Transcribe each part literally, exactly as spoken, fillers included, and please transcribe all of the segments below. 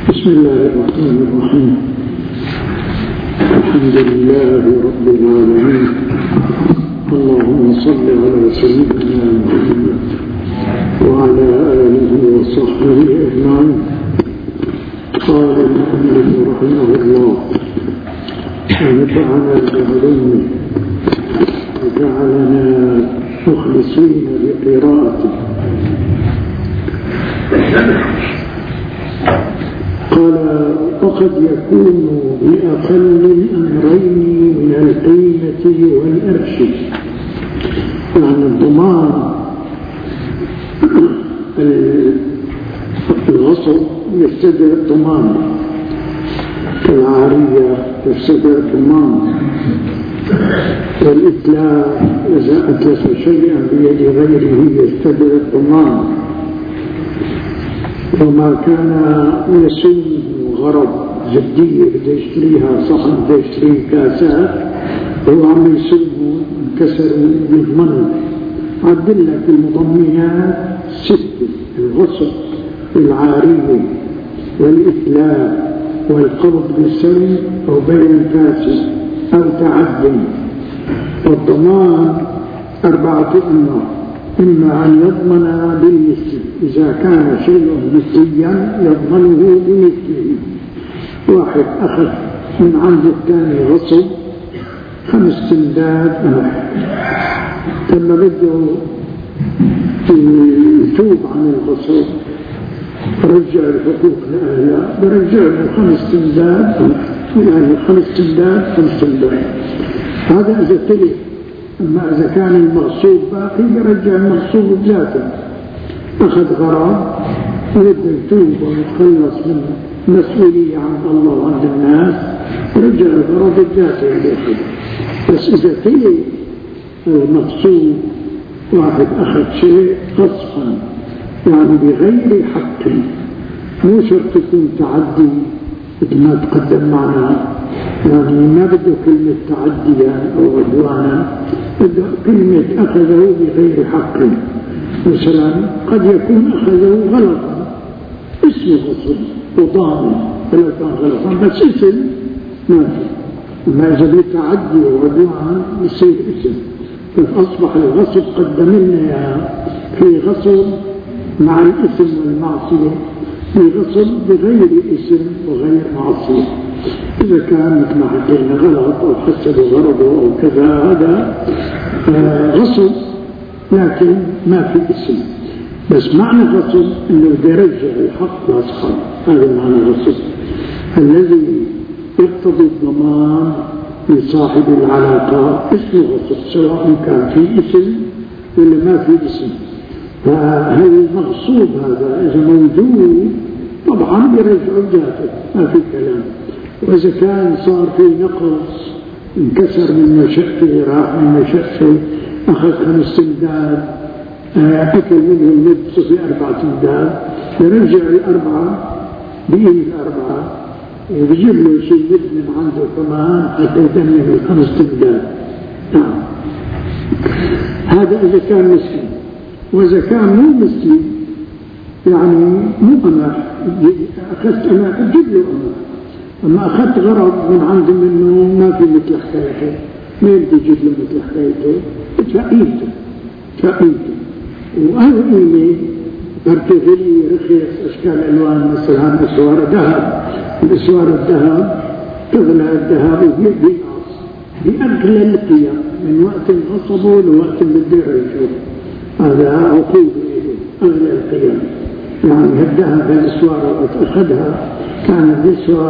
بسم الله الرحمن الرحيم. الحمد لله رب العالمين، اللهم صل على سيدنا محمد وعلى آله وصحبه أجمعين. قال المؤلف رحمه الله: ونفعنا بعلومه وجعلنا مخلصين بقراءته. قال: وقد يكون بأقل الأمرين من القيمة والإرش، يعني الضمان الغصب يستدعي الضمان، العارية يستدعي الضمان، والإتلاف إذا أتلف شيئا بيد غيره يستدعي الضمان، وما كان يسوم غرض جدية بده يشتريها صحن بده يشتري كاسات هو عم يسومه انكسروا يضمنوا. عدلك المضمنات ستة: الغصب والعارية والإتلاف والقبض بالسلم أو بيع فاسد أو تعدي. والضمان أربعة أنواع: إما أن يضمن بالمثل، إذا كان شيء مثليا يضمنه بمثله. واحد أخذ من عند الثاني غصب خمس سندات قمح، لما بده يتوب عن الغصب رجع الحقوق لأهلها، برجع له خمس سندات قمح، يعني خمس سندات خمس سندات. هذا إذا تلف. أما إذا كان المغصوب باقي يرجع المغصوب بذاته. أخذ غرام ويبدأ يتوب ويتخلص من مسؤولية عند الله وعند الناس، يرجع الغرام بذاته يأخذ. بس إذا تلي المغصوب واحد أخذ شيء غصبا، يعني بغير حق، مو شرط يكون تعدي مثل ما تقدم معنا، يعني ما بده كلمة تعديا أو عدوانا، بده كلمة أخذه بغير حق. مثلا قد يكون أخذه غلطا، اسم غصب وضامن فلو كان غلطا، بس اسم ما في. أما إذا بتعدي وعدوان يصير اسم، فأصبح الغصب قدمنا في غصب مع الاسم والمعصية، في غصب بغير اسم وغير معصية. إذا كان مثل ما حكينا غلط أو حسب غرضه أو كذا هذا غصب لكن ما في اسم. بس معنى غصب أنه يرجع الحق لأصحابه، هذا معنى غصب الذي يقتضي الضمان لصاحب العلاقة. اسمه غصب سواء كان في اسم ولا ما في اسم. فهل المغصوب هذا إذا موجود طبعا يرجعوا ذاته، ما في كلام. وإذا كان صار في نقص، انكسر من مشقته، راح من مشقته، أخذ خمس سندات، أكل منه المد في أربع سندات، يرجع الأربعة بإيه الأربعة، ويجيب له شيء مد من عنده كمان حتى يدمر الخمس سندات. نعم، هذا إذا كان مسلم. وإذا كان مو مسلم يعني مو قمح، أخذت أنا أجيب له قمح، أما أخذت غرض من عنده منه ما في مثل حكايته، ما يبدي يجيب له مثل حكايته، تفقيته تفقيته وأهل إيمي برتغلي رخيص أشكال ألوان، مثلا أسوار ذهب، الأسوار الذهب تغلى الذهب وبينقص بأغلى القيم من وقت غصبه لوقت بده يرجعه. هذا عقود أغلى القيم. يعني الذهب الأسوار وقت أخذها كان يسوى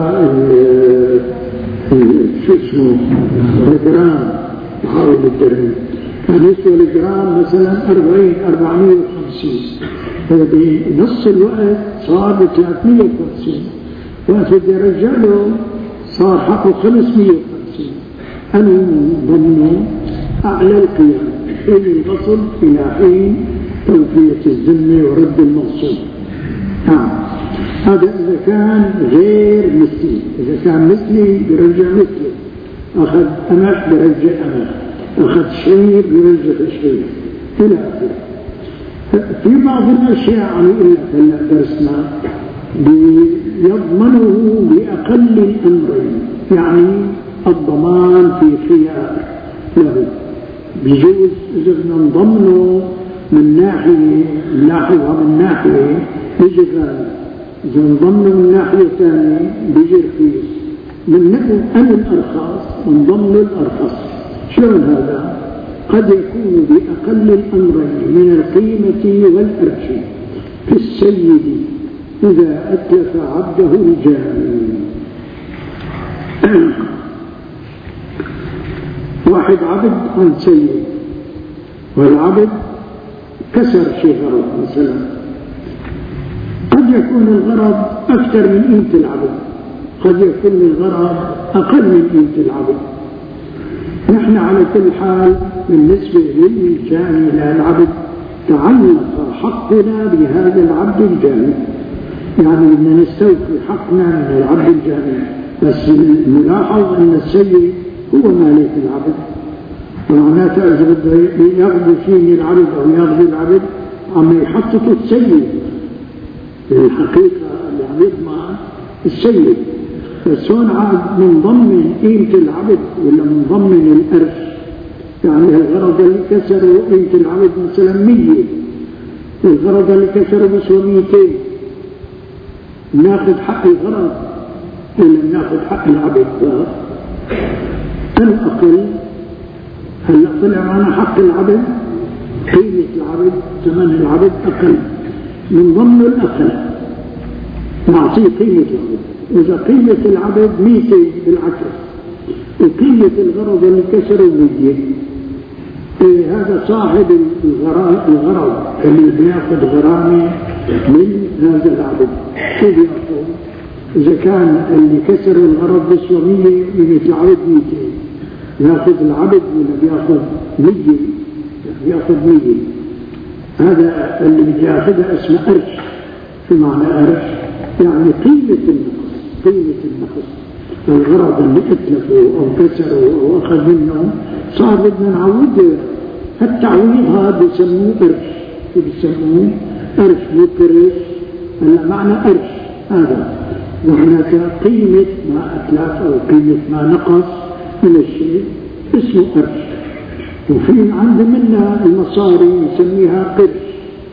شو اسمه الجرام، حاول الدرهم كان يسوى الجرام مثلا أربعين أربعمية وخمسين، فبنص الوقت صار بثلاثمية وخمسين، وقت بدي رجعله صار حقه خمسمية وخمسين. أنا ضمنه أعلى القيم حين الغصب إلى حين توفية الذمة ورد المغصوب. نعم، هذا إذا كان غير مثلي. إذا كان مثلي برجع مثلي، أخذ أمح برجع أمح، أخذ شعير برجع شعير إلى آخره. في بعض الأشياء عن إلا هلا درسنا يضمنه بأقل الأمرين، يعني الضمان في خيار له. بجوز إذا ننضم له من ناحية نلاحظها من ناحية بيجي غالي، إذا ننضم له من ناحية ثانية بيجي رخيص، من ناحية أنا الأرخص ننضم له الأرخص. شلون هذا؟ قد يكون بأقل الأمرين من القيمة والأرش في السيد إذا أتلف عبده الجاني. واحد عبد عن سيد، والعبد كسر شيء غرض مثلا، قد يكون الغرض أكثر من قيمة العبد، قد يكون الغرض أقل من قيمة العبد. نحن على كل حال بالنسبة للجاني للعبد تعلق حقنا بهذا العبد الجاني، يعني بدنا نستوفي حقنا من العبد الجاني، بس نلاحظ أن السيد هو مالك العبد، ومعناته إذا بده ياخذ شيء من العبد أو ياخذ العبد عم يحطط السيد، في الحقيقة اللي عم يضمن السيد، بس هون عاد من ضمن قيمة العبد ولا من ضمن الأرش. يعني الغرض اللي كسره قيمة العبد مثلا مية، والغرض اللي كسره بسوى ميتين، ناخذ حق الغرض ولا ناخذ حق العبد؟ الأقل هلا طلع معنا حق العبد، قيمة العبد ثمن العبد أقل، من ضمن الأقل نعطيه قيمة العبد. إذا قيمة العبد ميتين بالعكس وقيمة الغرض اللي كسره مية، إيه هذا صاحب الغرض اللي بياخذ غرامة من هذا العبد كيف يأخذ؟ إذا كان اللي كسر الغرض بسوى مية قيمة العبد ميتين، يأخذ العبد ولا بياخذ مية؟ بياخذ مية. هذا اللي بدي ياخذها اسمه أرش. في معنى أرش؟ يعني قيمة النقص، قيمة النقص الغرض اللي اتلفه أو كسره أو أخذ منه صار بدنا نعوضه. التعويض هذا بيسموه أرش، بيسموه أرش مو قرش، هلا معنى أرش هذا، وهناك قيمة ما أتلف أو قيمة ما نقص من الشيء اسمه قرش. وفي عند منا المصاري يسميها قرش،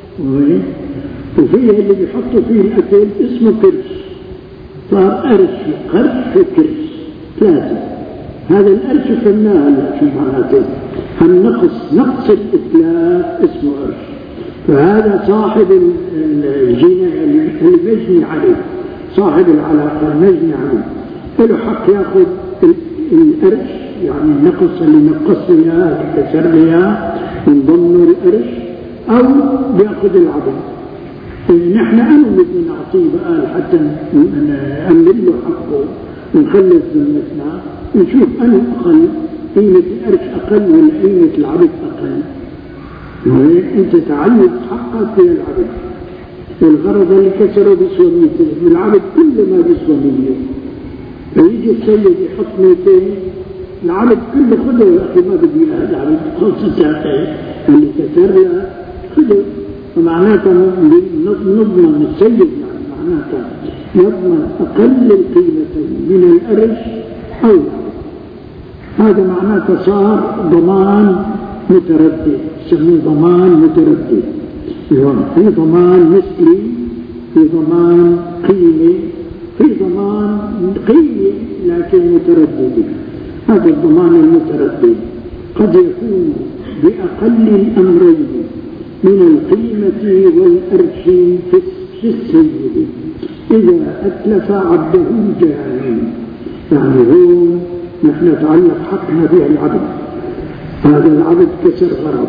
وفيه اللي بيحطوا فيه الأكل اسمه قرش، صار قرش قرش وقرش ثلاثة. هذا القرش فهمناه هلا شو معناته، النقص نقص الإتلاف اسمه قرش. فهذا صاحب الجناح اللي بيجني عليه، صاحب العلاقة المجني عليه له حق ياخذ القرش، يعني النقص اللي نقص لها كسر لها من ضمن القرش، أو بياخذ العبد. نحن أنا بدنا نعطيه بقى حتى نأمن له حقه ونخلص ذمتنا، نشوف أنا أقل قيمة القرش أقل ولا قيمة العبد أقل. أنت تعلق حقك في العبد، والغرض اللي كسره بسوى ميتين، والعبد كل ما بسوى مية، فيجي السيد يحط ميتين، العبد كله خده يا أخي ما بدي له العبد خلص ساعتين اللي كسر له خده. ومعناته نضمن السيد، يعني معناته يضمن أقل القيمة من القرش أو العبد. هذا معناته صار ضمان متردد، يسموه ضمان متردد. في ضمان مثلي، في ضمان قيمة، في ضمان قيمة لكن متردد. هذا الضمان المتردد قد يكون بأقل الأمرين من القيمة والأرش في السيد إذا أتلف عبده الجاني. يعني هون نحن نتعلق حقنا به العبد، هذا العبد كسر غرض،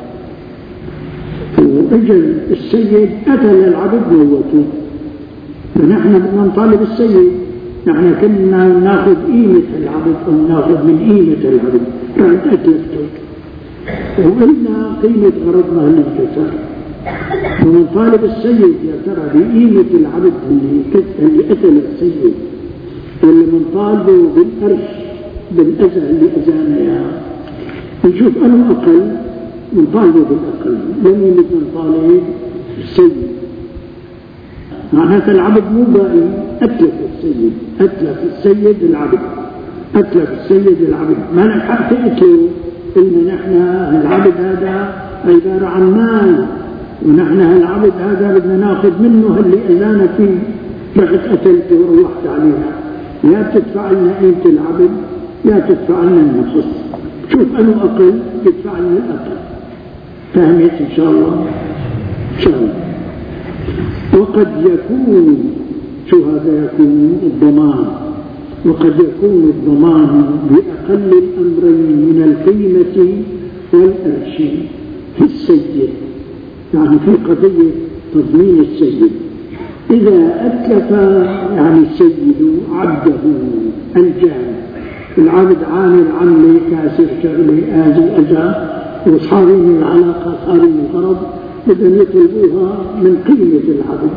وإجل السيد أتى للعبد موته، فنحن بدنا نطالب السيد. نحن كنا ناخذ قيمة العبد أو ناخذ من قيمة العبد، رحت أتلفته وقلنا قيمة غرضنا اللي انكسر، ونطالب السيد يا ترى بقيمة العبد اللي اللي قتل السيد، اللي منطالبه بالقرش بالأذى اللي أذانا إياه، نشوف أنه أقل نطالبه بالأقل، لم يمكن نطالب السيد. معناتها العبد مو باقي، أتلف السيد، أتلف السيد العبد، أتلف السيد العبد، ما لك حق تقتله. إن نحن العبد هذا عبارة عن مال، ونحن العبد هذا بدنا ناخذ منه اللي أذانا فيه، رحت قتلته وروحت علينا، يا تدفع لنا قيمة العبد يا تدفع لنا النفس. شوف أنه أقل يدفع لنا الأقل. فهمت إن شاء الله؟ إن شاء الله. وقد يكون، شو هذا يكون؟ الضمان. وقد يكون الضمان بأقل الأمرين من القيمة والأرش في السيد، يعني في قضية تضمين السيد. إذا أتلف يعني السيد عبده الجاني، العبد عامل عملة كاسر شغلة آذي أذى وصارين العلاقة صارين الغرض بدهم يطلبوها من قيمة العبد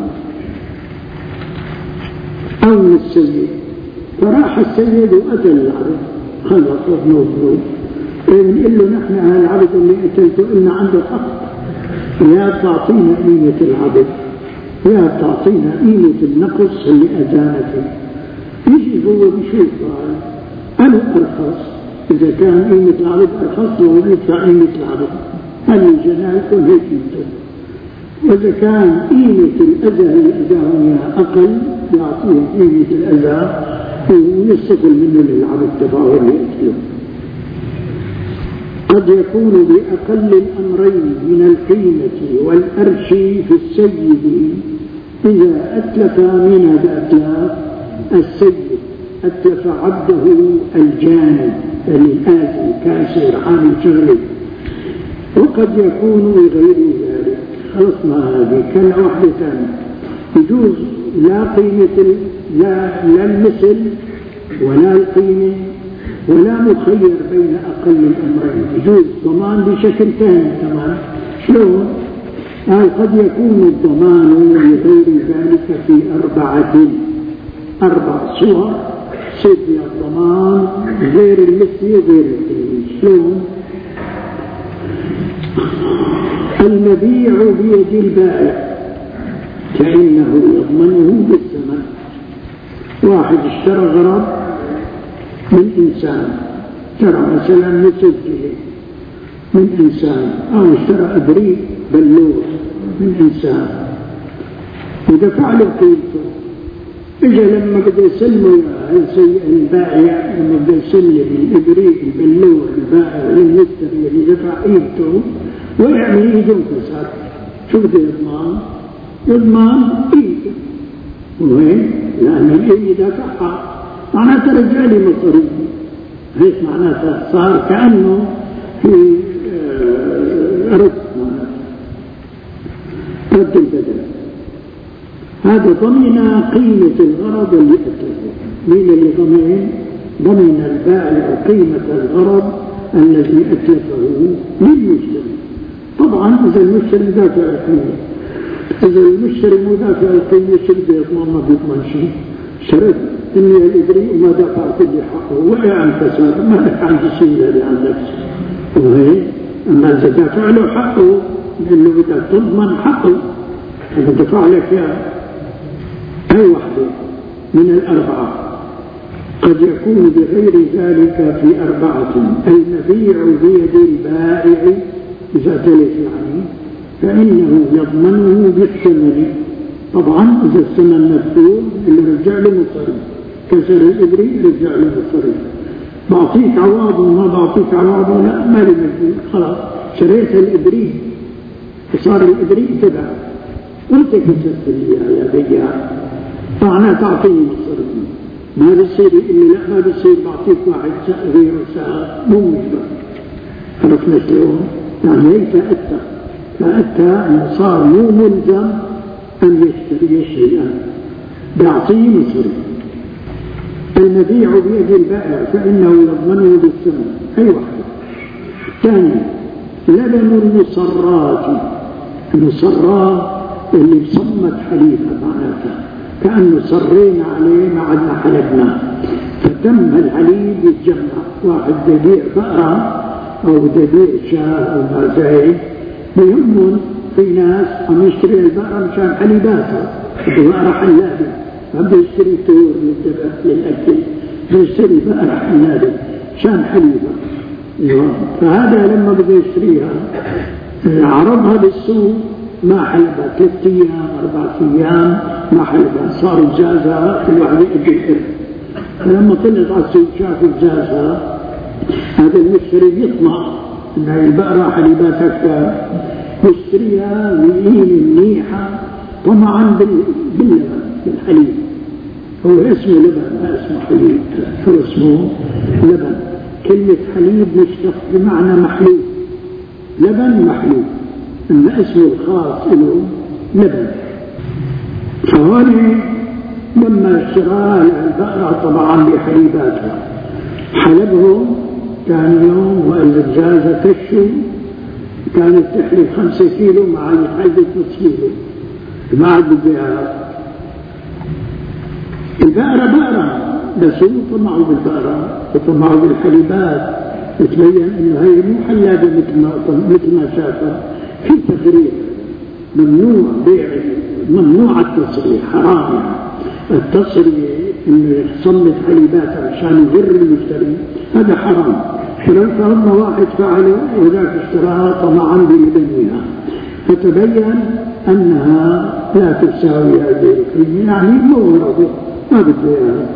أو من السيد، فراح السيد وقتل العبد، خلص ابنه ابنه بنقول له نحن العبد اللي قتلته إلنا عنده حق، يا تعطينا قيمة العبد يا تعطينا قيمة النقص اللي أذانا فيه. يجي هو بشوف أنا أرخص، إذا كان قيمة العبد أرخص له يدفع قيمة العبد، هل الجناح يكون هيك يمتد. وإذا كان قيمة الأذى اللي أذاهم أقل يعطيه قيمة الأذى ويستقل منه للعبد تبعه اللي يقتله. قد يكون بأقل الأمرين من القيمة والأرش في السيد إذا أتلف من الأتلاف السيد، أتلف عبده الجاني الآذي كاسر عامل شغله. وقد يكون بغير ذلك. خلصنا هذه كلا واحدة ثانية، يجوز لا قيمة لا, لا المثل ولا القيمة ولا مخير بين أقل الأمرين، يجوز ضمان بشكل ثاني كمان. شلون؟ قال قد يكون الضمان لغير ذلك في أربعة أربع صور صد الضمان غير المثل غير القيمة. شلون؟ المبيع بيد البائع فإنه يضمنه بالثمن. واحد اشترى غرض من إنسان، اشترى مثلا مسجل من إنسان، أو اشترى إبريق بلور من إنسان ودفع له قيمته. إجا لما بده يسلمه البائع، لما بده يسلم الإبريق البلور البائع للمشتري اللي دفع قيمته ويعمل إيده انكسر، شو بده يضمن؟ يضمن إيده، وين؟ لأن الإيد دفعها معناتها رجالي مصري، هيك معناتها صار كأنه في رد رد البدل. هذا ضمن قيمة الغرض اللي أتلفه. مين اللي ضمن؟ ضمن البائع قيمة الغرض الذي أتلفه للمشتري. طبعا إذا المشتري دافع القيمة، إذا المشتري مو دافع القيمة شو بده يضمن؟ ما بيضمن شيء. شرط إني الإبريق وما دفع كل حقه وقع عن فساد، ما لك عن تسيل اللي عن نفسه. وهي أما إذا دافع له حقه لأنه بدك تضمن حقه، إذا دفع لك يا أي واحدة من الأربعة. قد يكون بغير ذلك في أربعة: المبيع بيد البائع إذا تلف يعني فإنه يضمنه بالثمن. طبعا إذا الثمن مدفوع اللي رجع له مصري، كسر الإبريق رجع له مصري، بعطيك عوض وما بعطيك عوض لا ما لي مدفوع، خلاص شريت الإبريق وصار الإبريق تبع وانت كسرت لي يا بياع، فأنا تعطيني مصري. ما بيصير إني لا ما بيصير بعطيك واحد غير ساعة مو مجبر. عرفنا شلون؟ يعني هيك فأتى فأتى صار مو ملزم أن يشتري شيئا، بيعطيه مصري. المبيع بيد البائع فإنه يضمنه بالثمن. أي واحدة. ثاني: لبن المصرات. المصرات اللي بصمت حليبها معناتها كأنه صرينا عليه ما عدنا حلبنا، فتم الحليب يتجمع. واحد بده يبيع بقرة أو بده يبيع شاة أو ما زي، بيهمهم في ناس عم يشتري البقرة مشان حليباتها، بقرة حلابة، ما بده يشتري طيور للذبح للأكل، بده يشتري بقرة حلابة شان حليبة. فهذا لما بده يشتريها عرضها بالسوق ما حلبها ثلاث أيام أربعة أيام ما حلبها، صار جازها كل واحد يأكل الإرث. فلما طلعت على السوق شاف جازها، هذا المشتري يطمع إن البقرة حليبات أكثر، يشتريها ويقيل منيحة طمعا باللبن بالحليب. هو اسمه لبن ما اسمه حليب، هو اسمه لبن. كلمة حليب مشتق بمعنى محلوب، لبن محلوب، إن اسمه الخاص له لبن. فهون لما اشترى البقرة طبعا بحليباتها حلبهم ثاني يوم والجازة تشو، كانت تحلب خمسة كيلو مع الحلبة نص كيلو، ما عاد بدها البقرة بقرة، بس هو طمعوا بالبقرة وطمعوا بالحليبات، تبين انه هي مو حلابة مثل ما مثل ما شافها. في تفريق، ممنوع بيع، ممنوع التصريح، حرام يعني. التصريح انه يصمت حليبات عشان يغر المشتري هذا حرام. فلو فرضنا واحد فعله وذاك اشتراها طمعا بلبنها، فتبين انها لا تساوي هذه القيمة، يعني مو راضي ما بده اياها،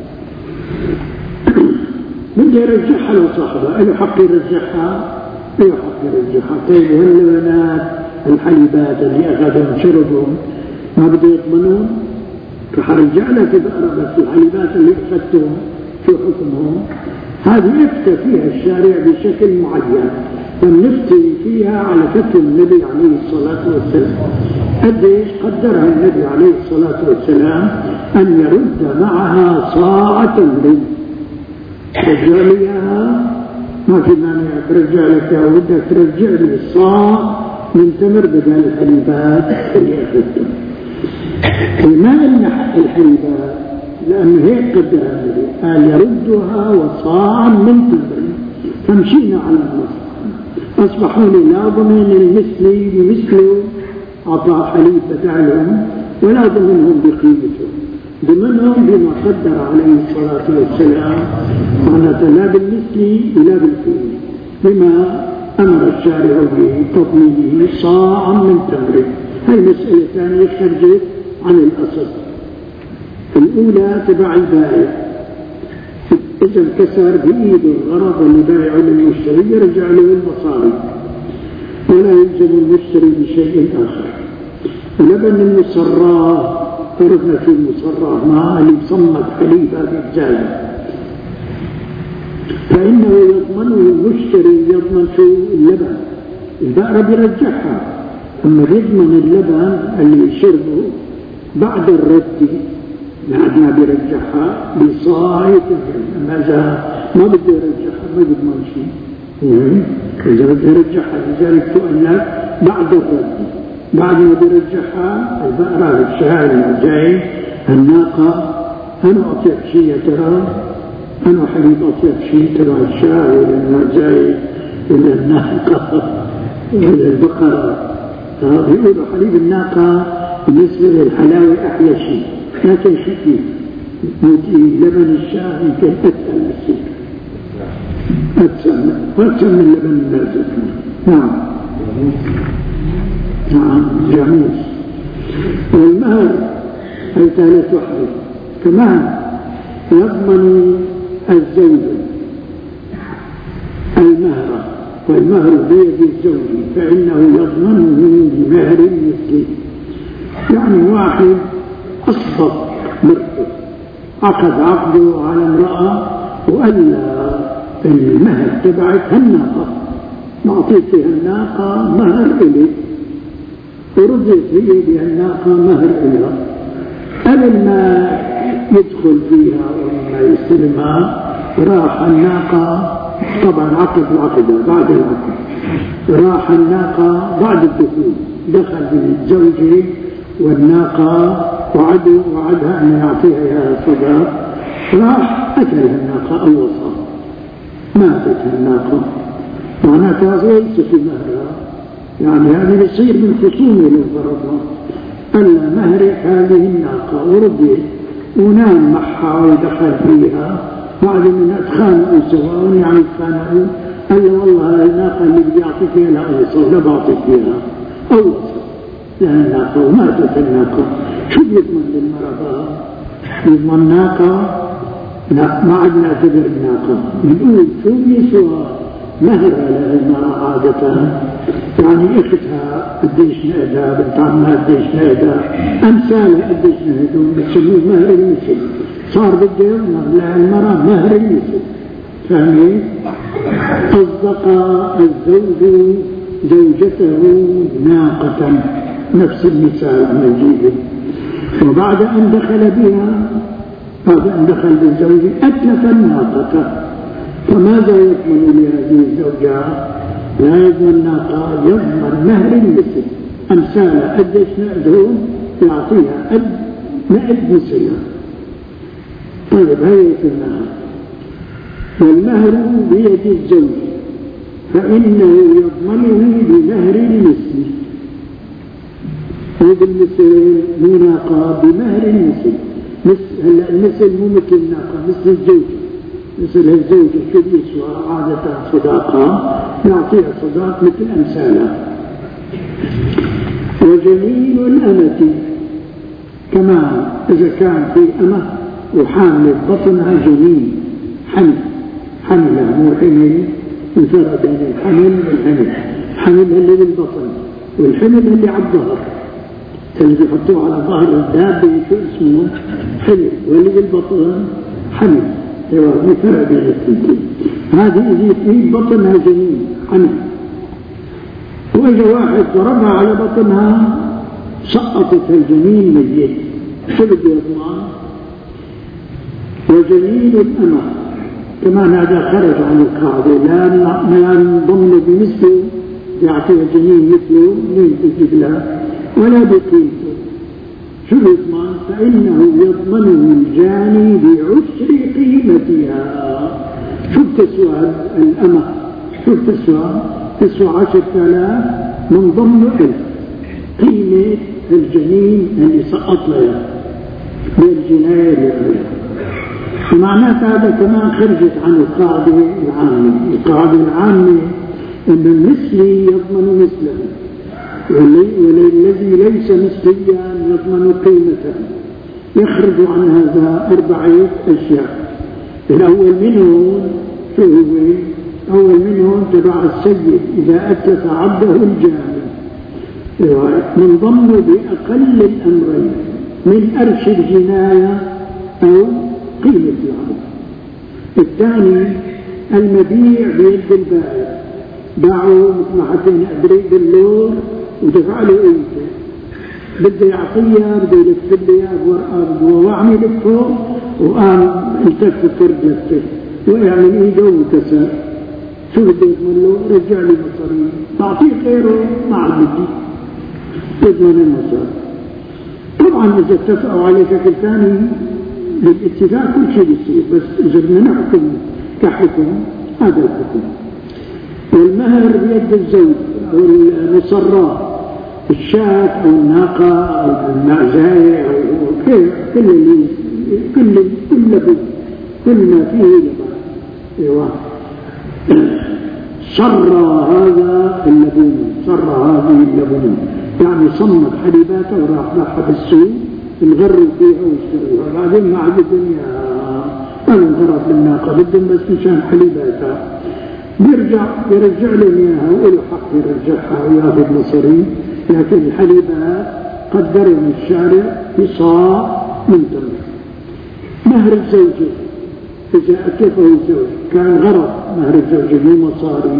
بده يرجعها لو صاحبها، له حق يرجعها، له حق يرجعها. طيب واللبنات الحليبات اللي اخذهم شربهم ما بده يضمنون؟ رح ارجع لك بقرة، بس الحليبات اللي اخذتهم شو حكمهم؟ هذه افتى فيها الشارع بشكل معين، فنفتي فيها على فتوى النبي عليه الصلاة والسلام. قديش قدرها النبي عليه الصلاة والسلام أن يرد معها صاع تمر، رجع ليها ما في مانع، ترجع لك يا ودك ترجع لي الصاع من تمر بدل الحليبات اللي أخذتها. ما لنا حق الحليبات لأنه هيك قدرها النبي، قال يردها وصاعا من تمر، فمشينا على النص. أصبحوا لا ضمن المثلي بمثله عطاء حليب بدالهم، ولا ضمنهم بقيمته، ضمنهم بما قدر عليه الصلاة والسلام، معناته لا بالمثلي ولا بالقيمة، بما أمر الشارع بتضمينه صاعا من تمر. هاي مسألة ثانية خرجت عن الأصل. الأولى تبع البائع، إذا انكسر بإيده الغرض اللي بايعه للمشتري يرجع له المصاري، ولا يلزم المشتري بشيء آخر. ولبن المصراه، فرضنا في المصراه مع اللي مصمت حليب هذه الجاية، فإنه يضمنه المشتري، يضمن شو اللبن، البقرة بيرجعها، أما يضمن اللبن اللي شربه بعد الرد بعد ما بيرجعها بصاعة. ماذا ما بده يرجعها ما يضمن شيء، إذا بده يرجعها لذلك تقول لك بعد الرد، بعد ما بيرجعها البقرة الشهر الجاي الناقة، أنا أعطيك شيء يا ترى، أنا حبيب أعطيك شيء ترى الشهر إلى الجاي إلى الناقة إلى البقرة. يقولوا حليب الناقة بالنسبة للحلاوة أحلى شيء، لكن شكي لبن الشاة يمكن أسهل الشيء، أسهل وأسهل من لبن الناس. نعم نعم جميل. والمهر أي ثالث وحده كمان يضمن الزوج المهر، والمهر بيد الزوج فإنه يضمنه بمهر مثله. يعني واحد أصدق مرته، عقد عقده على امرأة وقال المهر تبعت هالناقة، نعطيك هالناقة مهر إلي، ورضيت هي بهالناقة مهر إلها. قبل ما يدخل فيها وما يستلمها راح الناقة، طبعا عقد العقد بعد العقد، راح الناقة بعد الدخول دخل بالزوجة والناقة وعده وعدها أن يعطيها إياها صداق، راح أكلها الناقة أو وصى، ماتت الناقة، معناتها ليس في مهرها، يعني هذا يصير من خصومه للفرضها. ألا مهرك هذه الناقة ورضيت ونام معها ودخل فيها بعد من أتخانقوا سواء يعني اتخانقوا قال له والله الناقة اللي بدي أعطيك إياها لا أوصل لا بعطيك إياها أوصل لها الناقة وماتت الناقة. شو بيضمن للمرأة؟ يضمن ناقة؟ لا ما عاد نعتبر الناقة بنقول شو بيسوى مهرها للمرأة عادة يعني اختها قديش نقدها بنت عمها قديش نقدها أمثالها قديش نقدهم بتسموه مهر المثل صار بده يضمن للمرأة مهر المثل فهمت؟ أصدق الزوج زوجته ناقة نفس المثال نجيبه وبعد أن دخل بها بعد أن دخل بالزوج أتلف الناقة فماذا يضمن لهذه الزوجة؟ لا يضمن ناقة يضمن مهر المثل أمثالها قديش نقدهم يعطيها قد نقد مثلها. طيب هذه الناقة والمهر بيد الزوج فإنه يضمنه بمهر المثل وبالمثل مناقة بمهر المثل هلا المثل مو مثل الناقة مثل الزوج مثل الزوج شو بيسوى عادة صداقة يعطيها صداق مثل أمثالها. وجميل الأمة كما إذا كان في أمة وحامل بطنها جميل حمل حملة مو حمل الفرق بين الحمل والحمل الحمل اللي بالبطن والحمل اللي على الظهر اللي بيحطوه على ظهر الدابة شو اسمه حمل واللي بالبطن حمل ايوه الفرق بين الاثنين. هذه إذا في بطنها جميل حمل وإذا واحد ضربها على بطنها سقطت الجميل ميت شو بده يضمن؟ وجميل الأمة كمان هذا خرج عن القاعدة لا نضمن بمثله يعطيها جميل مثله مين بيجيب لها ولا بقيمته شو يضمن؟ فإنه يضمنه الجاني بعشر قيمتها. شو بتسوى الأمة؟ شو بتسوى؟ تسوى عشرة آلاف من ضمن ألف قيمة الجنين اللي سقط لها بالجناية اللي معناتها هذا كمان خرجت عن القاعدة العامة. القاعدة العامة أن المثلي يضمن مثله والذي ليس مثليا يضمن قيمته. يخرج عن هذا أربعة أشياء. الأول منهم شو هو؟ أول منهم تبع السيد إذا أتلف عبده الجاني من ضمن بأقل الأمرين من أرش الجناية أو قيمة العبد. الثاني المبيع بيد البائع باعوا مثل ما حكينا أدري باللور ودفع له قيمته بده يعطيها بده يلف لي ورقة بده وعم يلفه وقام التف فرد لفه ويعمل ايده وكسر شو بده يضمن له؟ رجع لي مصاري تعطيه غيره ما عم بدي يضمن المصاري. طبعا اذا اتفقوا على شكل ثاني بالاتفاق كل شيء بيصير بس اذا بدنا نحكم كحكم هذا الحكم. والمهر بيد الزوج او المصرات الشاة او الناقة او المعزاية او كل كل اللي كل كل كل ما فيه لبعض. ايوه صر هذا اللبون صر هذه اللبون يعني صمت حليباته وراح راح بالسوق نغرب فيها واشتروها بعدين ما عاد الدنيا ما انغرب بالناقة بدهم بس مشان حليباتها بيرجع يرجع لهم اياها وله حق يرجعها وياخذ مصاري لكن الحليبات قدرهم الشارع بصاع من تمر. مهر الزوجة إذا أتلفه الزوج كان غرض مهر الزوجة مو مصاري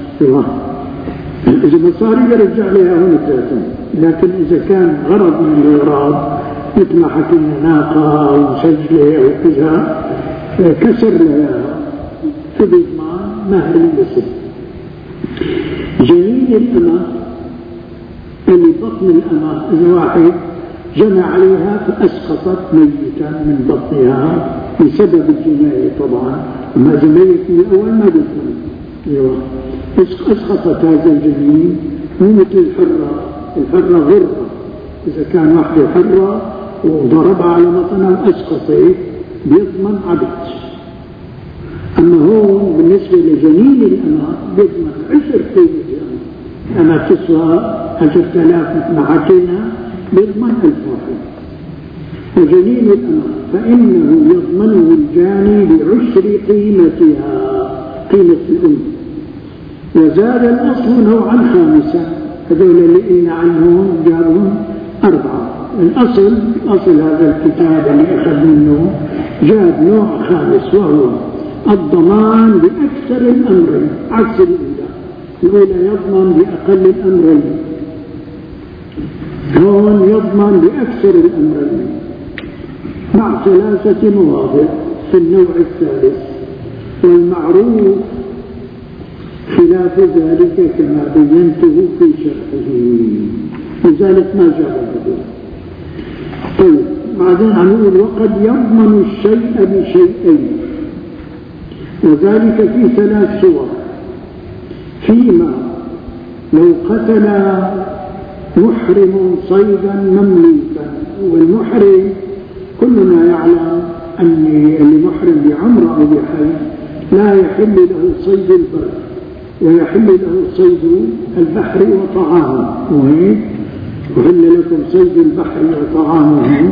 إذا مصاري يرجع لها هون الثلاثين لكن إذا كان غرض من الأغراض مثل ما حكينا ناقة أو سجلة أو كذا كسر لها فبيضمن مهر المثل. جميل الأمة اللي بطن الأمة إذا واحد جنى عليها فأسقطت ميتا من بطنها بسبب الجناية طبعا أما إذا ميت من الأول ما بيضمن أسقطت هذا الجنين مو مثل الحرة. الحرة غرة إذا كان واحدة حرة وضربها على بطنها وأسقطت بيضمن عبد. أما هون بالنسبة لجنين الأمة بيضمن عشر قيمة أما تسوى عشرة آلاف مثل ما حكينا بيضمن ألف واحد. وجنين الأمة فإنه يضمنه الجاني بعشر قيمتها قيمة الأم. وزاد الأصل نوعا خامسا، هذول اللي قلنا عنهم جابهم أربعة. الأصل أصل هذا الكتاب اللي أخذ منه جاب نوع خامس وهو الضمان بأكثر الأمرين عكس الأولى. الأولى يضمن بأقل الأمرين، هون يضمن بأكثر الأمرين مع ثلاثة مواضع في النوع الثالث. والمعروف خلاف ذلك كما بينته في شرحه، لذلك ما جاب هذا. طيب بعدين عم نقول وقد يضمن الشيء بشيئين، وذلك في ثلاث صور. فيما لو قتل محرم صيدا مملوكا، والمحرم كلنا يعلم أن اللي محرم بعمره أو بحج لا يحل له صيد البر ويحل له صيد البحر وطعامه، وهيك وحل لكم صيد البحر وطعامه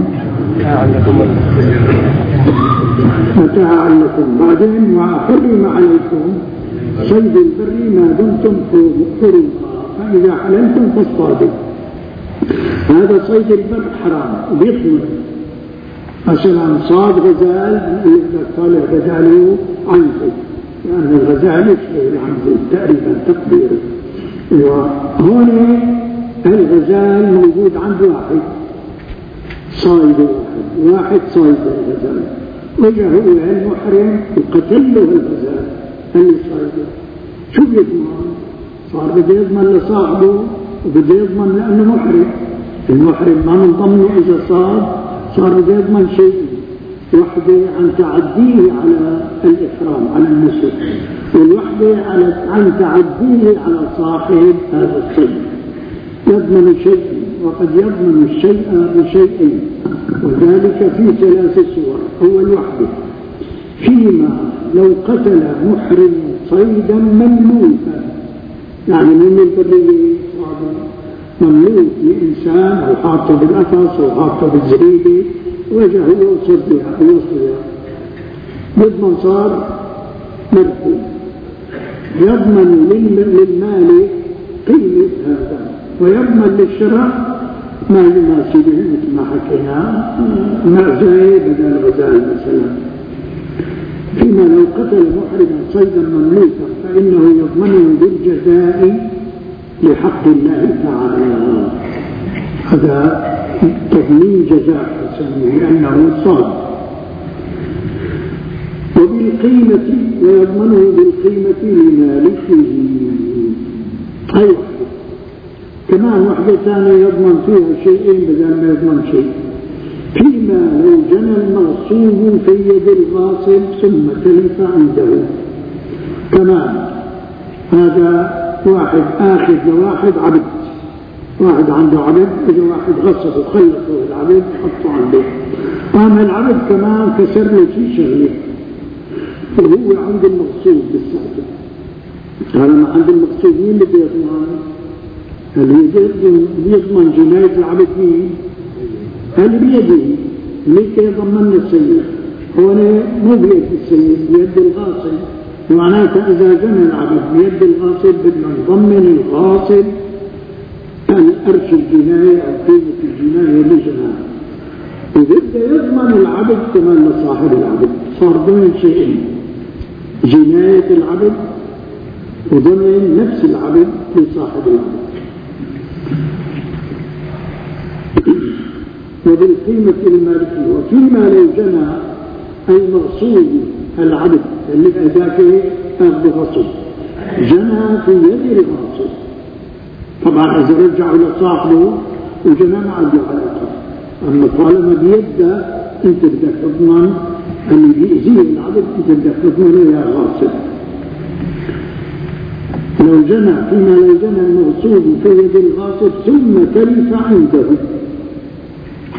متاعا لكم. بعدين وحرم عليكم صيد البر ما دمتم حرما فإذا حللتم فاصطادوا. هذا صيد البر حرام وبيطمن. مثلا صاد غزال يقدر طالع غزاله عنزي، لأن الغزال يشبه العنزي تقريبا تقديره. وهون الغزال موجود عند واحد صايد، واحد واحد صايد الغزال، وجه هو المحرم وقتل له الغزال اللي صايده. شو بيضمن؟ صار بده يضمن لصاحبه وبده يضمن لأنه محرم. المحرم ما من ضمنه إذا صاد صار بده يضمن شيء، وحده عن تعديه على الإحرام على النسك، والوحده عن تعديه على صاحب هذا الصيد. يضمن شيء، وقد يضمن الشيء بشيئين، وذلك في ثلاث صور. أول وحده فيما لو قتل محرم صيدا مملوكا، يعني من البرية مملوك لإنسان أو حاطه بالقفص أو حاطه بالزريبة وجهه وصدها ويصلها، يضمن صار مرفوع. يضمن للمال قيمة هذا، ويضمن للشرع ما يناسبه مثل ما حكينا معزاي بدل غزال مثلا. فيما لو قتل محرما صيدا مملوكا فإنه يضمنه بالجزاء لحق الله تعالى. هذا تضمين جزاء يسميه لأنه صاد. وبالقيمة ويضمنه بالقيمة لمالكه. أيوة كمان وحدة ثانية يضمن فيها شيئين بدل ما يضمن شيء. فيما لو جنى المغصوب في يد الغاصب ثم تلف عنده، كمان هذا واحد آخذ لواحد عبد، واحد عنده عبد، إذا واحد غصب وخلصه العبد حطه عنده، قام العبد كمان كسر له شيء شغله وهو عند المغصوب بالساعة. هذا ما عند المغصوب مين اللي بيضمن؟ اللي بيضمن جناية العبد مين؟ اللي بيده، ليك يضمن السيد. هو مو بيد السيد، بيد الغاصب. معناته إذا جنى العبد بيد الغاصب بدنا نضمن الغاصب الأرش الجناية أو قيمة الجناية اللي جناها، وبدأ يضمن العبد كمان لصاحب العبد. صار ضمن شيئين، جناية العبد وضمن نفس العبد لصاحب العبد. وبالقيمة المالكية. وفيما لو جنى المغصوب العبد اللي أداته أخذ غصب جنى في يد الغاصب، طبعا إذا رجعوا لصاحبه وجنى ما عنده علاقة. أما طالما بيده أنت بدك تضمن اللي بيأذيه العبد، أنت بدك تضمنه يا غاصب. لو جنى فيما لو جنى المغصوب في يد الغاصب ثم تلف عنده،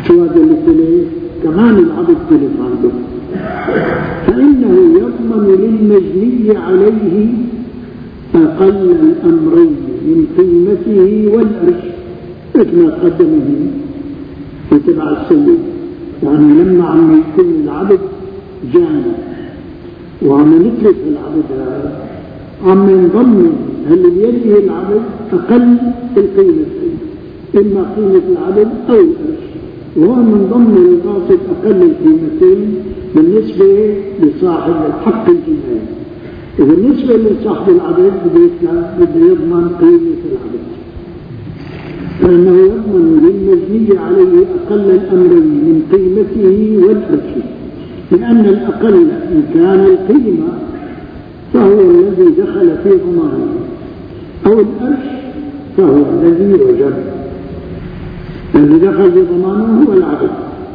شو هذا اللي تلف؟ كمان العبد تلف عنده. فإنه يضمن للمجني عليه أقل الأمرين من قيمته والأرش مثل ما قدمه في تبع السيد. يعني لما عم يكون العبد جانا وعم نتلف العبد هذا عم ينضمن هل بيده العبد أقل القيمتين، إما قيمة العبد أو الأرش، وهو من ضمن القاصد أقل القيمتين بالنسبة لصاحب الحق الجنائي. وبالنسبة لصاحب العبد بده يضمن قيمة العبد، فإنه يضمن للمجني عليه أقل الأمرين من قيمته والأرش، لأن الأقل إن كان القيمة فهو الذي دخل في ضمانه، أو الأرش فهو الذي وجب. الذي دخل في ضمانه هو العبد.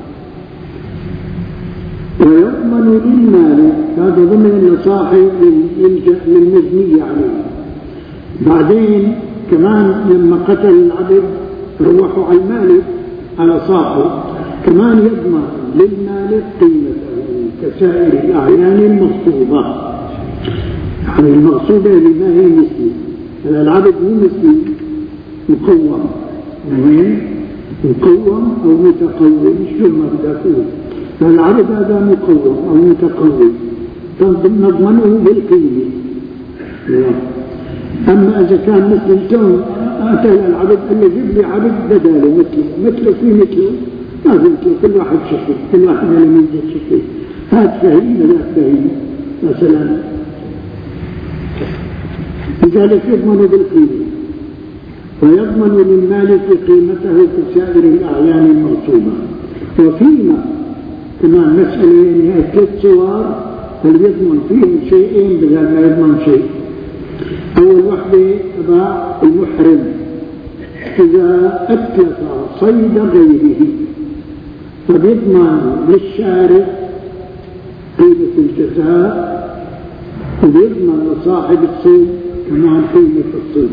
ويضمن للمالك، هذا ضمن لصاحب للمجني عليه. بعدين كمان لما قتل العبد روحوا على المالك على صاحبه، كمان يضمن للمالك قيمته كسائر الأعيان المغصوبة. يعني المغصوبة اللي ما هي مثلي، العبد مو مثلي، مقوم، مقوم أو متقوم، شو ما بدك تقول. فالعبد هذا مقوم أو متقوم نضمنه بالقيمة. أما إذا كان مثل الكون أتى العبد قال له جيب لي عبد بداله مثله مثله في مثله، ما مثله، كل واحد شكل، كل واحد لم يوجد شكل، هذا فهيم لا فهيم مثلا. لذلك يضمن بالقيمة. ويضمن للمالك قيمته كسائر الأعيان المغصوبة. وفيما كمان مسألة إنها ثلاث صور، هل يضمن فيهم شيئين بدل ما يضمن شيء. أول وحدة تبع المحرم إذا أتلف صيد غيره فبيضمن للشارع قيمة الجزاء، وبيضمن لصاحب الصيد كمان قيمة الصيد.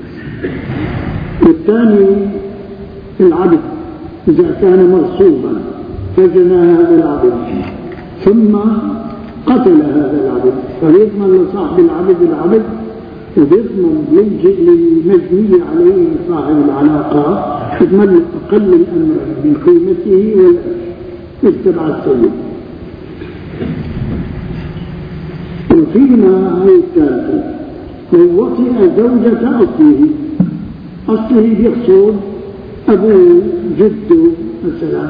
والثاني العبد إذا كان مغصوبا فجنى هذا العبد ثم قتل هذا العبد فبيضمن لصاحب العبد العبد، وبيضمن للمجني عليه صاحب العلاقة يضمن أقل الأمر من قيمته والأرش تبع السيد. وفيما هي الثالثة لو وطئ زوجة أصله، أصله بيقصد أبوه جده مثلا،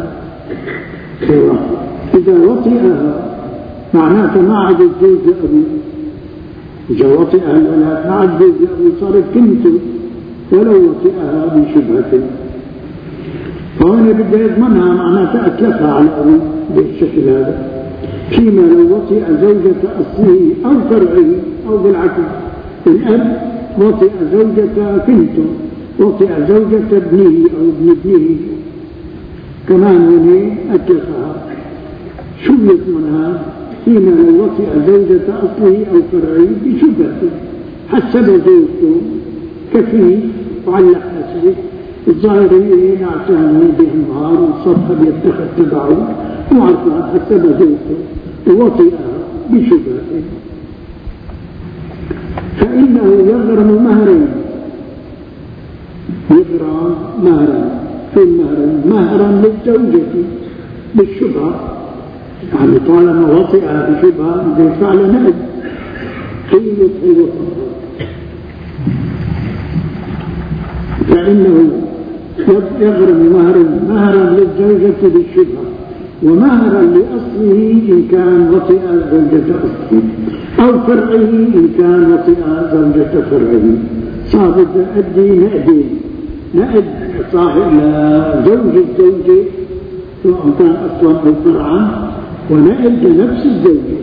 إذا وطئها معناته ما عاد الزوج أبوه، إذا وطئها الولد ما عاد الزوج أبوه صارت كنته ولو وطئها بشبهة، فهنا بده يضمنها معناته أتلفها على أبوه بالشكل هذا. فيما لو وطئ زوجة أصله أو فرعه أو بالعكس، الأب وطئ زوجة بنته، وطئ زوجة ابنه أو ابن ابنه كمان هنا أتلفها. شو يضمنها؟ فيما لو وطئ زوجة أصله أو فرعه بشبهة، حسب زوجته كفيف وعلق نفسه، الظاهر هي نعتانه بأنهار والصدقة بيتخذ تبعه وعرفها حسب زوجته ووطئها بشبهة، فإنه يغرم مهرا، يغرم مهرا في المهر مهرا للزوجة بالشبهة، يعني طالما وطئها بشبهة يدفع له نقد قيمة الوطئها، فإنه يغرم مهرا مهرا للزوجة بالشبهة ومهرا لأصله إن كان وطئ زوجة أصله أو فرعه إن كان وطئ زوجة فرعه. صار أدي نقدين، نقد صاحب لزوج الزوجة سواء كان أصلا أو فرعا، ونقد لنفس الزوجة.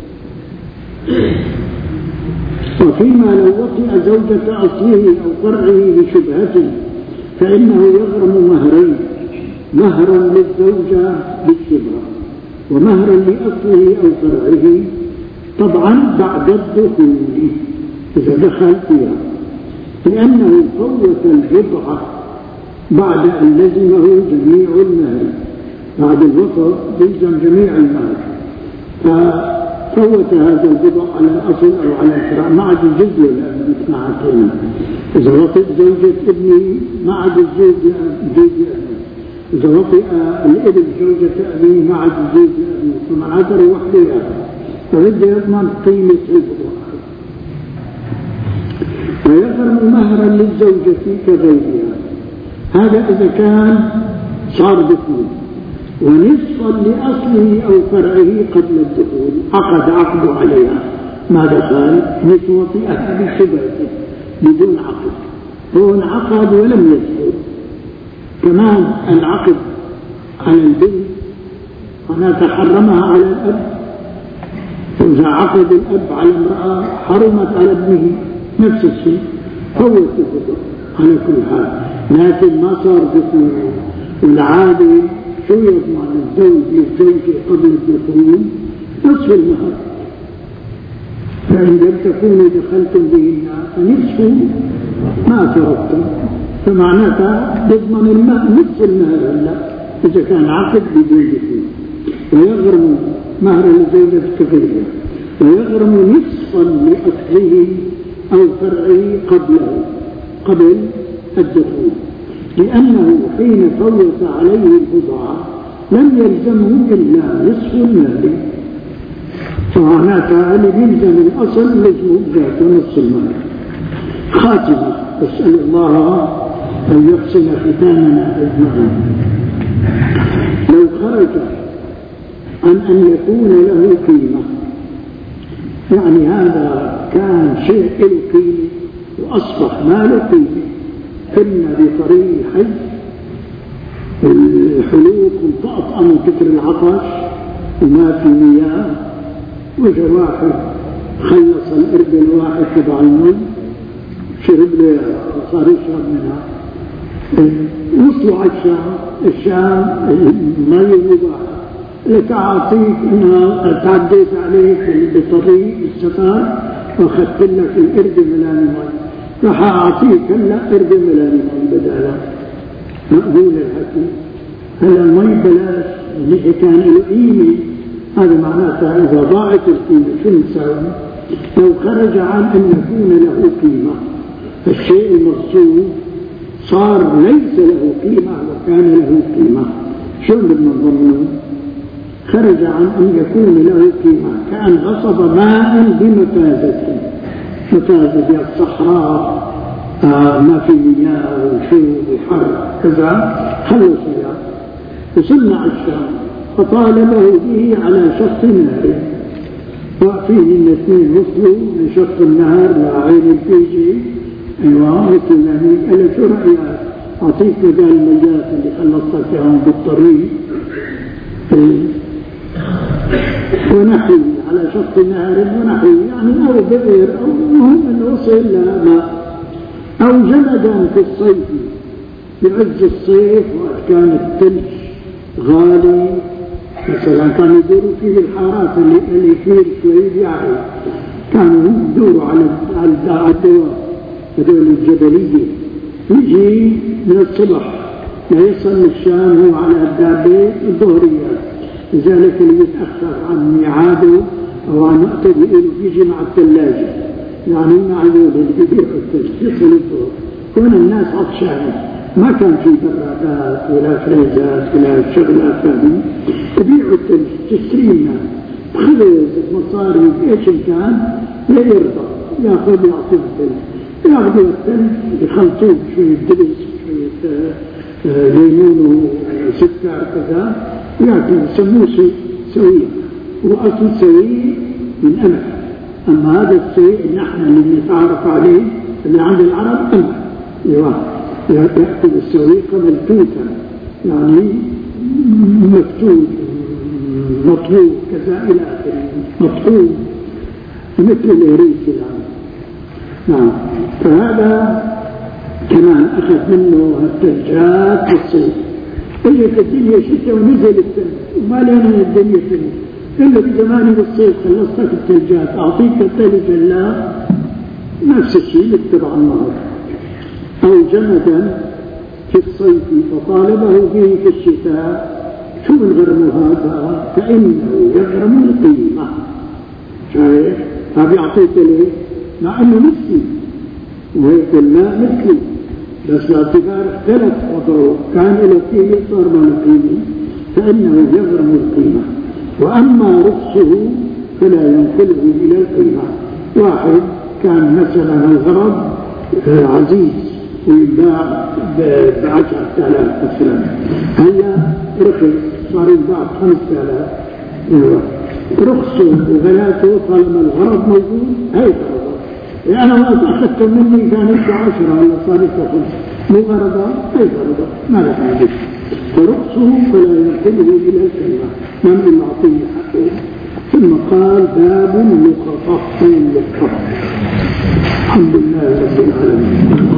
وفيما لو وطئ زوجة أصله أو فرعه بشبهة فإنه يغرم مهرين، مهرا للزوجة بالشبهة ومهرا لأصله أو فرعه، طبعا بعد الدخول إذا دخل فيها، لأنه فوت البضعة بعد أن لزمه جميع المهر بعد الوصف يلزم جميع المال، ففوت هذا البضع على الأصل أو على الفرع ما عاد الجزء الآن مثل ما حكينا. إذا وطئ زوجة ابني ما عاد الزوج لأبيه، إذا وطئ الابن زوجة أبيه ما عاد الزوج لأبيه، ثم عاد وحده فبده يضمن قيمة البضع. ويغرم مهرا للزوجة كغيرها، هذا إذا كان صار باثنين، ونصفا لأصله أو فرعه قبل الدخول، عقد عقد عليها ما دخل نسوطئها بشبهته بدون عقد، هو انعقد ولم يدخل. كمان العقد على البنت هنا حرمها على الأب، وإذا عقد الأب على امرأة حرمت على ابنه نفس الشيء، فوت الفضل على كل حال. لكن ما صار باثنين، والعادة شو يضمن الزوج للزوجة قبل الدخول؟ نصف المهر، فإن لم تكونوا دخلتم بهن فنصف ما تركتم، فمعناتها تضمن الماء نصف المهر هلا إذا كان عقد بدون دخول. ويغرم مهر الزوجة كغيرها، ويغرم نصفا لأصله أو فرعه قبله قبل الدخول، لأنه حين فوت عليه البضاعة لم يلزمه إلا نصف المال، فمعناتها اللي يلزم الأصل لزمه ذات نصف المال. خاتمة، أسأل الله أن يحسن ختامنا أجمعين. لو خرج عن أن يكون له قيمة، يعني هذا كان شيء له قيمة وأصبح ما له قيمة، كنا بطريق الحج الحلوق انطقطع من كثر العطش وما في مياه، وجا واحد خلص القرد الواحد تبع المي شرب له صار يشرب منها. وصلوا على الشام، الشام المي مباحة لك أعطيك إنها تعديت عليك بطريق السفر وأخذت لك القرد ملان مي، راح أعطيك هلا قرد ملان مي بدالا. مقبول الحكي. هلا المي بلاش اللي كان له قيمة، هذا معناته إذا ضاعت القيمة شو نسوي؟ لو خرج عن أن يكون له قيمة، فالشيء المرصود صار ليس له قيمة وكان له قيمة، شو بدنا نظنه؟ خرج عن أن يكون له قيمة، كأن غصب ماء بمفازته، مفازة في الصحراء آه ما في مياه وشو وحر كذا، خلص إياه وصلنا على الشام فطالبه به على شط النهر، وفيه الاثنين وصلوا من شط النهر لعين الفيجي. ايوه مثل يعني قال شو رايك اعطيك بدال المياه اللي خلصتك اياهم بالطريق ونحي على شط نهر ونحي، يعني او بئر او المهم انه وصل لماء، او جمدا في الصيف بعز الصيف وقت كان الثلج غالي مثلا كانوا يدوروا فيه الحارات اللي اللي كبير شوي يعني كانوا يدوروا على على الدواب هذول الجبلية، يجي من الصبح لا يصل للشام هو على الدابة الظهرية، لذلك اللي يتأخر عن ميعاده أو عن وقته يجي مع الثلاجة، يعني مع هذول اللي بيبيعوا الثلج يصل الظهر، كون الناس عطشانة ما كان في برادات ولا فريزات ولا شغلات ثانية، يبيعوا الثلج تشترينا بخبز مصاري ايش كان لا يرضى ياخذ يعطيه الثلج، ياخذوا الثلج يخلطوه شوية دبس شوية ليمون وسكر كذا وياكلوا يسموه سوية، هو أصل سوية من أمر، أما هذا السوية اللي نحن اللي نتعرف عليه اللي عند العرب أمر يواحد يأكل السويق ملتوتا يعني مفتوت مطلوب كذا إلى آخره، مطلوب مثل الهريس الآن. نعم، فهذا كمان أخذ منه الثلجات والصيف، إجت الدنيا شتاء ونزل الثلج وما لنا الدنيا ثلج إلا بزمان الصيف خلصتك الثلجات أعطيك الثلج الله نفس الشيء يتبع النهر، أو جمدا في الصيف فطالبه به في الشتاء شو الغرم هذا؟ فإنه يغرم القيمة. شايف؟ هذا يعطيك ليه؟ مع أنه مثلي ويقول لا مثلي، بس باعتبار اختلف وضعه كان له قيمة صار له قيمة، فإنه يغرم القيمة. وأما رخصه فلا ينقله إلى القيمة. واحد كان مثلا الغرض عزيز ويباع بعشرة آلاف مثلا، هيا رخص صار يباع خمسة آلاف، رخصه وغلاته طالما الغرض موجود هي غرضه. يعني أنا ما أخذت مني كان يبقى عشرة ولا صار يبقى خمسة، مو غرضه هي غرضه ما لك عندك. فرخصه فلا ينقله إلى القيمة، من المعطي حقه. ثم قال باب اللقطة اللقطة. الحمد لله رب العالمين.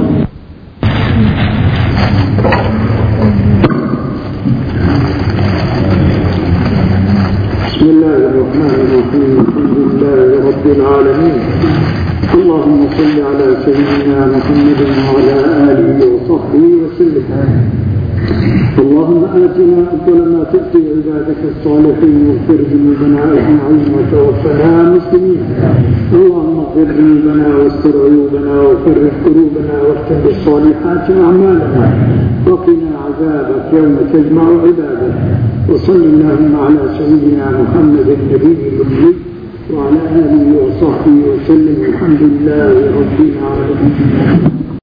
بسم الله الرحمن الرحيم. الحمد لله رب العالمين. اللهم صل على سيدنا محمد وعلى آله وصحبه وسلم. اللهم آتنا أفضل ما تؤتي عبادك الصالحين واغفر ذنوبنا أجمعين وتوفنا مسلمين. اللهم اغفر ذنوبنا واستر عيوبنا وفرج قلوبنا واختم بالصالحات أعمالنا وقنا عذابك يوم تجمع عبادك. وصل اللهم على سيدنا محمد النبي الأمي وعلى آله وصحبه وسلم. الحمد لله رب العالمين.